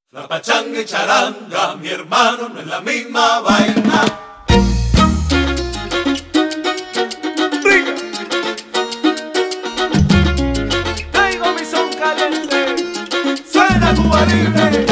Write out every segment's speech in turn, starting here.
La pachanga y charanga, mi hermano, no es la misma vaina. Traigo mi son caliente, suena cubanite.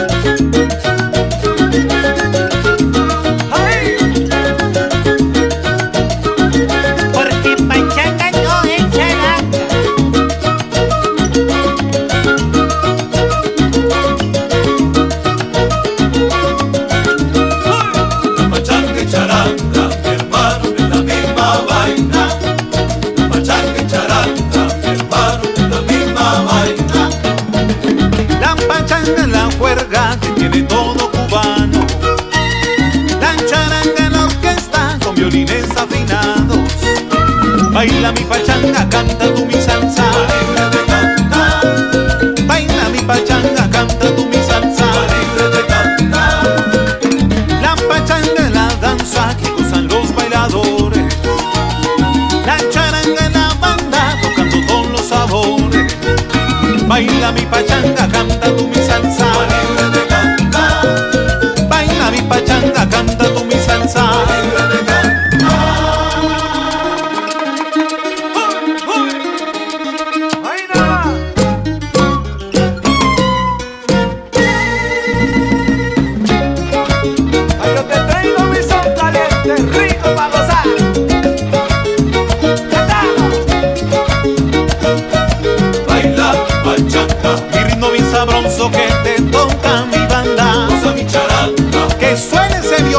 Que tiene todo cubano, la charanga en la orquesta con violines afinados. Baila mi pachanga, canta tú mi salsa. Libre de cantar. Baila mi pachanga, canta tú mi salsa. Libre de cantar. La pachanga es la danza que gozan los bailadores. La charanga en la banda tocando todos los sabores. Baila mi pachanga, canta tú mi salsa. Baila mi pachanga, canta tú mi salsa. Ay, yo te traigo mi son caliente, rico pa' gozar. Baila pachanga, Mi ritmo bien sabroso que te toca mi banda. goza mi charanga. Que suene ese violín.